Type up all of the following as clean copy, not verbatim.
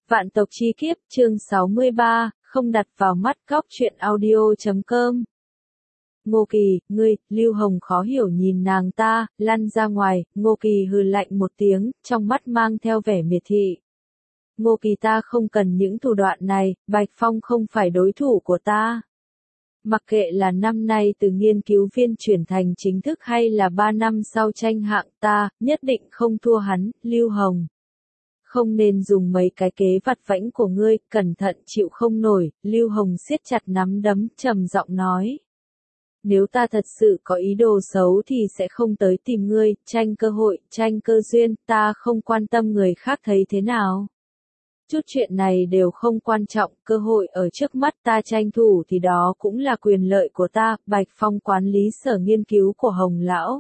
Vạn tộc chi kiếp, chương 63, không đặt vào mắt. Góc truyện audio.com. Ngô Kỳ, ngươi, Lưu Hồng khó hiểu nhìn nàng ta, lăn ra ngoài. Ngô Kỳ hừ lạnh một tiếng, trong mắt mang theo vẻ miệt thị. Ngô Kỳ, ta không cần những thủ đoạn này, Bạch Phong không phải đối thủ của ta. Mặc kệ là năm nay từ nghiên cứu viên chuyển thành chính thức hay là 3 năm sau tranh hạng, ta nhất định không thua hắn. Lưu Hồng, không nên dùng mấy cái kế vặt vãnh của ngươi, cẩn thận chịu không nổi. Lưu Hồng siết chặt nắm đấm, trầm giọng nói. Nếu ta thật sự có ý đồ xấu thì sẽ không tới tìm ngươi, tranh cơ hội, tranh cơ duyên, ta không quan tâm người khác thấy thế nào. Chút chuyện này đều không quan trọng, cơ hội ở trước mắt ta tranh thủ thì đó cũng là quyền lợi của ta. Bạch Phong quản lý sở nghiên cứu của Hồng Lão.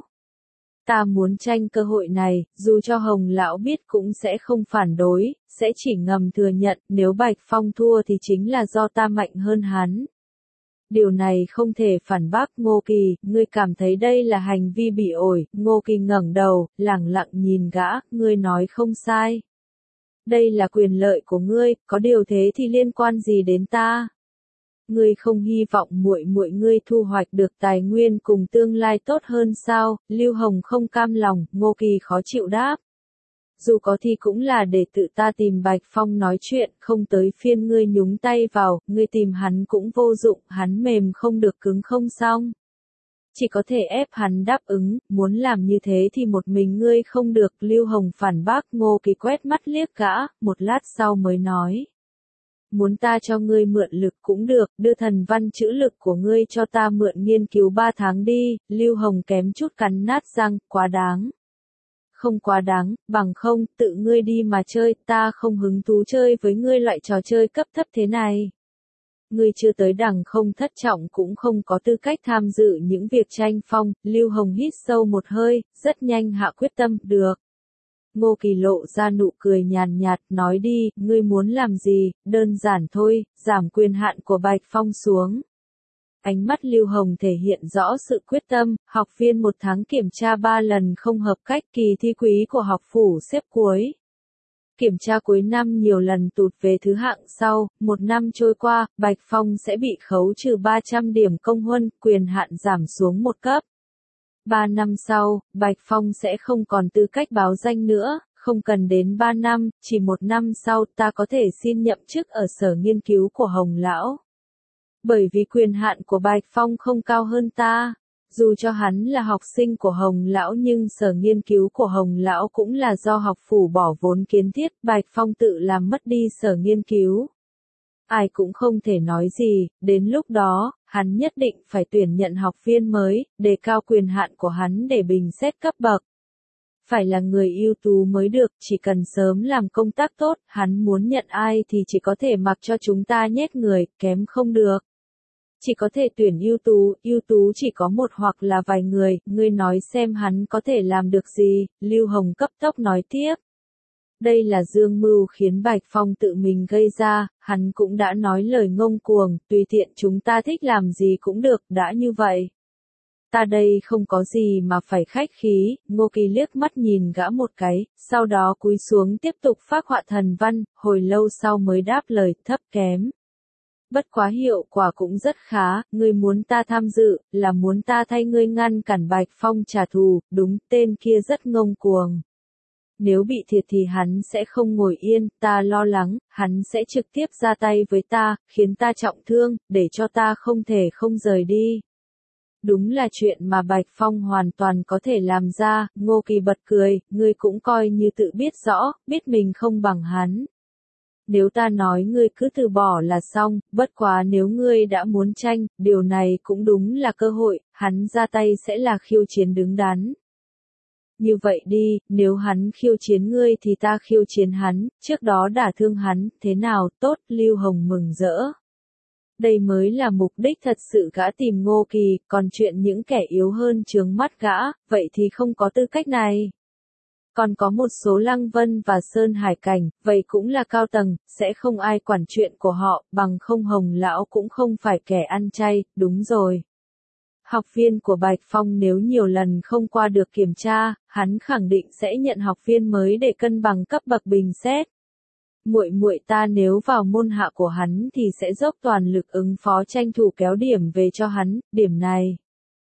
Ta muốn tranh cơ hội này, dù cho Hồng Lão biết cũng sẽ không phản đối, sẽ chỉ ngầm thừa nhận, nếu Bạch Phong thua thì chính là do ta mạnh hơn hắn. Điều này không thể phản bác. Ngô Kỳ, ngươi cảm thấy đây là hành vi bị ổi. Ngô Kỳ ngẩng đầu, lẳng lặng nhìn gã, ngươi nói không sai. Đây là quyền lợi của ngươi, có điều thế thì liên quan gì đến ta? Ngươi không hy vọng muội muội ngươi thu hoạch được tài nguyên cùng tương lai tốt hơn sao? Lưu Hồng không cam lòng. Ngô Kỳ khó chịu đáp. Dù có thì cũng là để tự ta tìm Bạch Phong nói chuyện, không tới phiên ngươi nhúng tay vào, ngươi tìm hắn cũng vô dụng, hắn mềm không được cứng không xong. Chỉ có thể ép hắn đáp ứng, muốn làm như thế thì một mình ngươi không được. Lưu Hồng phản bác. Ngô Kỳ quét mắt liếc gã, một lát sau mới nói. Muốn ta cho ngươi mượn lực cũng được, đưa thần văn chữ lực của ngươi cho ta mượn nghiên cứu 3 tháng đi. Lưu Hồng kém chút cắn nát răng, quá đáng. Không quá đáng, bằng không, tự ngươi đi mà chơi, ta không hứng thú chơi với ngươi loại trò chơi cấp thấp thế này. Ngươi chưa tới đẳng không thất trọng cũng không có tư cách tham dự những việc tranh phong. Lưu Hồng hít sâu một hơi, rất nhanh hạ quyết tâm, được. Ngô Kỳ lộ ra nụ cười nhàn nhạt, nói đi, ngươi muốn làm gì, đơn giản thôi, giảm quyền hạn của Bạch Phong xuống. Ánh mắt Lưu Hồng thể hiện rõ sự quyết tâm. Học viên 1 tháng kiểm tra 3 lần không hợp cách, kỳ thi quý của học phủ xếp cuối. Kiểm tra cuối năm nhiều lần tụt về thứ hạng sau, 1 năm trôi qua, Bạch Phong sẽ bị khấu trừ 300 điểm công huân, quyền hạn giảm xuống 1 cấp. 3 năm sau, Bạch Phong sẽ không còn tư cách báo danh nữa, không cần đến 3 năm, chỉ 1 năm sau ta có thể xin nhậm chức ở sở nghiên cứu của Hồng Lão. Bởi vì quyền hạn của Bạch Phong không cao hơn ta. Dù cho hắn là học sinh của Hồng Lão nhưng sở nghiên cứu của Hồng Lão cũng là do học phủ bỏ vốn kiến thiết, Bạch Phong tự làm mất đi sở nghiên cứu. Ai cũng không thể nói gì, đến lúc đó, hắn nhất định phải tuyển nhận học viên mới, đề cao quyền hạn của hắn để bình xét cấp bậc. Phải là người ưu tú mới được, chỉ cần sớm làm công tác tốt, hắn muốn nhận ai thì chỉ có thể mặc cho chúng ta nhét người, kém không được. Chỉ có thể tuyển ưu tú chỉ có một hoặc là vài người, ngươi nói xem hắn có thể làm được gì. Lưu Hồng cấp tốc nói tiếp. Đây là dương mưu khiến Bạch Phong tự mình gây ra, hắn cũng đã nói lời ngông cuồng, tùy tiện chúng ta thích làm gì cũng được, đã như vậy. Ta đây không có gì mà phải khách khí. Ngô Kỳ liếc mắt nhìn gã một cái, sau đó cúi xuống tiếp tục phác họa thần văn, hồi lâu sau mới đáp lời, thấp kém. Bất quá hiệu quả cũng rất khá, ngươi muốn ta tham dự, là muốn ta thay ngươi ngăn cản Bạch Phong trả thù, đúng, tên kia rất ngông cuồng. Nếu bị thiệt thì hắn sẽ không ngồi yên, ta lo lắng, hắn sẽ trực tiếp ra tay với ta, khiến ta trọng thương, để cho ta không thể không rời đi. Đúng là chuyện mà Bạch Phong hoàn toàn có thể làm ra. Ngô Kỳ bật cười, ngươi cũng coi như tự biết rõ, biết mình không bằng hắn. Nếu ta nói ngươi cứ từ bỏ là xong, bất quá nếu ngươi đã muốn tranh, điều này cũng đúng là cơ hội, hắn ra tay sẽ là khiêu chiến đứng đắn. Như vậy đi, nếu hắn khiêu chiến ngươi thì ta khiêu chiến hắn, trước đó đả thương hắn, thế nào, tốt. Lưu Hồng mừng rỡ. Đây mới là mục đích thật sự gã tìm Ngô Kỳ, còn chuyện những kẻ yếu hơn chướng mắt gã, vậy thì không có tư cách này. Còn có một số Lăng Vân và Sơn Hải Cảnh, vậy cũng là cao tầng, sẽ không ai quản chuyện của họ, bằng không Hồng Lão cũng không phải kẻ ăn chay, đúng rồi. Học viên của Bạch Phong nếu nhiều lần không qua được kiểm tra, hắn khẳng định sẽ nhận học viên mới để cân bằng cấp bậc bình xét. muội muội ta nếu vào môn hạ của hắn thì sẽ dốc toàn lực ứng phó tranh thủ kéo điểm về cho hắn, điểm này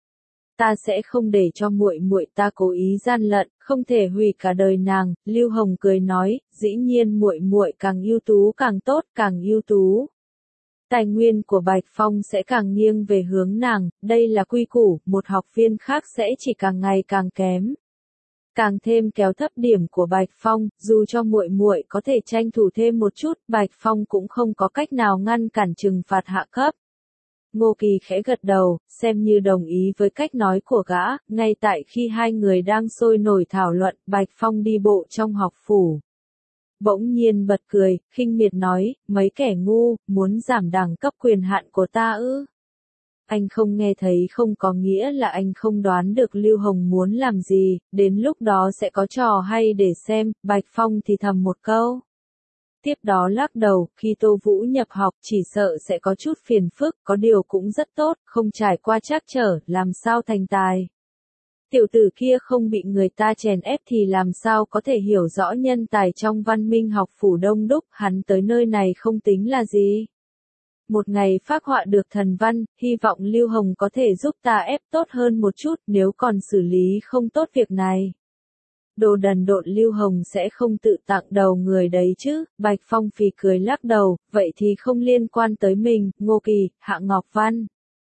ta sẽ không để cho muội muội ta cố ý gian lận, không thể hủy cả đời nàng. Lưu Hồng cười nói, dĩ nhiên muội muội càng ưu tú càng tốt, càng ưu tú, tài nguyên của Bạch Phong sẽ càng nghiêng về hướng nàng, đây là quy củ, một học viên khác sẽ chỉ càng ngày càng kém. Càng thêm kéo thấp điểm của Bạch Phong, dù cho muội muội có thể tranh thủ thêm một chút, Bạch Phong cũng không có cách nào ngăn cản trừng phạt hạ cấp. Ngô Kỳ khẽ gật đầu, xem như đồng ý với cách nói của gã, ngay tại khi hai người đang sôi nổi thảo luận, Bạch Phong đi bộ trong học phủ. Bỗng nhiên bật cười, khinh miệt nói, mấy kẻ ngu, muốn giảm đẳng cấp quyền hạn của ta ư? Anh không nghe thấy không có nghĩa là anh không đoán được Lưu Hồng muốn làm gì, đến lúc đó sẽ có trò hay để xem. Bạch Phong thì thầm một câu. Tiếp đó lắc đầu, khi Tô Vũ nhập học chỉ sợ sẽ có chút phiền phức, có điều cũng rất tốt, không trải qua trắc trở, làm sao thành tài. Tiểu tử kia không bị người ta chèn ép thì làm sao có thể hiểu rõ nhân tài trong văn minh học phủ đông đúc, hắn tới nơi này không tính là gì. Một ngày phác họa được thần văn, hy vọng Lưu Hồng có thể giúp ta ép tốt hơn một chút, nếu còn xử lý không tốt việc này. Đồ đần độn, Lưu Hồng sẽ không tự tặng đầu người đấy chứ. Bạch Phong phì cười lắc đầu, vậy thì không liên quan tới mình. Ngô Kỳ, Hạ Ngọc Văn.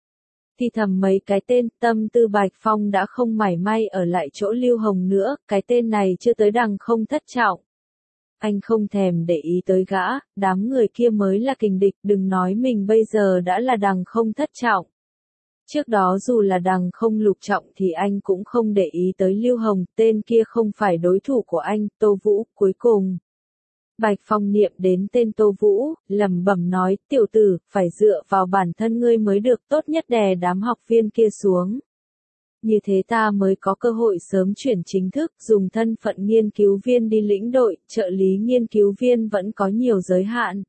Thì thầm mấy cái tên, tâm tư Bạch Phong đã không mảy may ở lại chỗ Lưu Hồng nữa, cái tên này chưa tới đằng không thất trọng. Anh không thèm để ý tới gã, đám người kia mới là kình địch, đừng nói mình bây giờ đã là đằng không thất trọng. Trước đó dù là đằng không lục trọng thì anh cũng không để ý tới Lưu Hồng, tên kia không phải đối thủ của anh. Tô Vũ, cuối cùng. Bạch Phong niệm đến tên Tô Vũ, lẩm bẩm nói, tiểu tử, phải dựa vào bản thân ngươi mới được, tốt nhất đè đám học viên kia xuống. Như thế ta mới có cơ hội sớm chuyển chính thức, dùng thân phận nghiên cứu viên đi lĩnh đội, trợ lý nghiên cứu viên vẫn có nhiều giới hạn.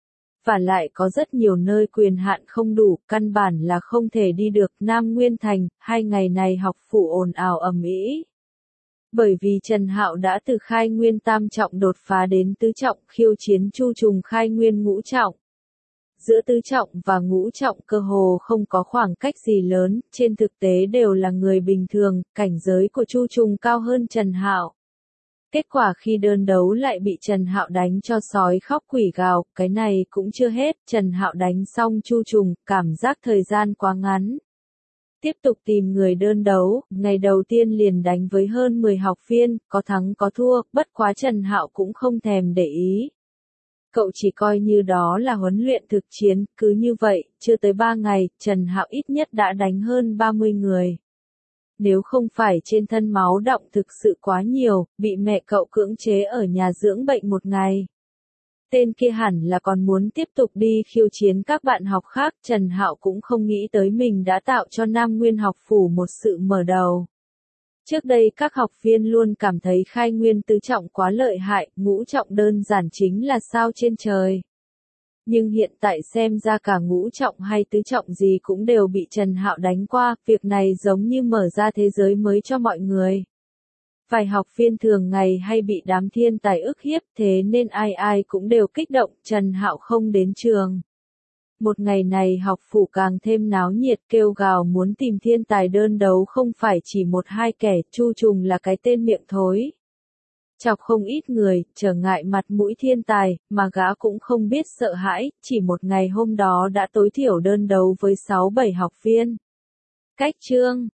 Và lại có rất nhiều nơi quyền hạn không đủ, căn bản là không thể đi được. Nam Nguyên Thành, 2 ngày này học phủ ồn ào ầm ĩ. Bởi vì Trần Hạo đã từ khai nguyên tam trọng đột phá đến tứ trọng, khiêu chiến Chu Trùng khai nguyên ngũ trọng. Giữa tứ trọng và ngũ trọng cơ hồ không có khoảng cách gì lớn, trên thực tế đều là người bình thường, cảnh giới của Chu Trùng cao hơn Trần Hạo. Kết quả khi đơn đấu lại bị Trần Hạo đánh cho sói khóc quỷ gào, cái này cũng chưa hết, Trần Hạo đánh xong Chu Trùng, cảm giác thời gian quá ngắn. Tiếp tục tìm người đơn đấu, ngày đầu tiên liền đánh với hơn 10 học viên, có thắng có thua, bất quá Trần Hạo cũng không thèm để ý. Cậu chỉ coi như đó là huấn luyện thực chiến, cứ như vậy, chưa tới 3 ngày, Trần Hạo ít nhất đã đánh hơn 30 người. Nếu không phải trên thân máu đọng thực sự quá nhiều, bị mẹ cậu cưỡng chế ở nhà dưỡng bệnh một ngày. Tên kia hẳn là còn muốn tiếp tục đi khiêu chiến các bạn học khác, Trần Hạo cũng không nghĩ tới mình đã tạo cho Nam Nguyên học phủ một sự mở đầu. Trước đây các học viên luôn cảm thấy khai nguyên tứ trọng quá lợi hại, ngũ trọng đơn giản chính là sao trên trời. Nhưng hiện tại xem ra cả ngũ trọng hay tứ trọng gì cũng đều bị Trần Hạo đánh qua, việc này giống như mở ra thế giới mới cho mọi người. Vài học viên thường ngày hay bị đám thiên tài ức hiếp, thế nên ai ai cũng đều kích động, Trần Hạo không đến trường. Một ngày này học phủ càng thêm náo nhiệt, kêu gào muốn tìm thiên tài đơn đấu không phải chỉ một hai kẻ, Chu Trùng là cái tên miệng thối. Chọc không ít người, trở ngại mặt mũi thiên tài, mà gã cũng không biết sợ hãi, chỉ một ngày hôm đó đã tối thiểu đơn đấu với 6-7 học viên. Cách chương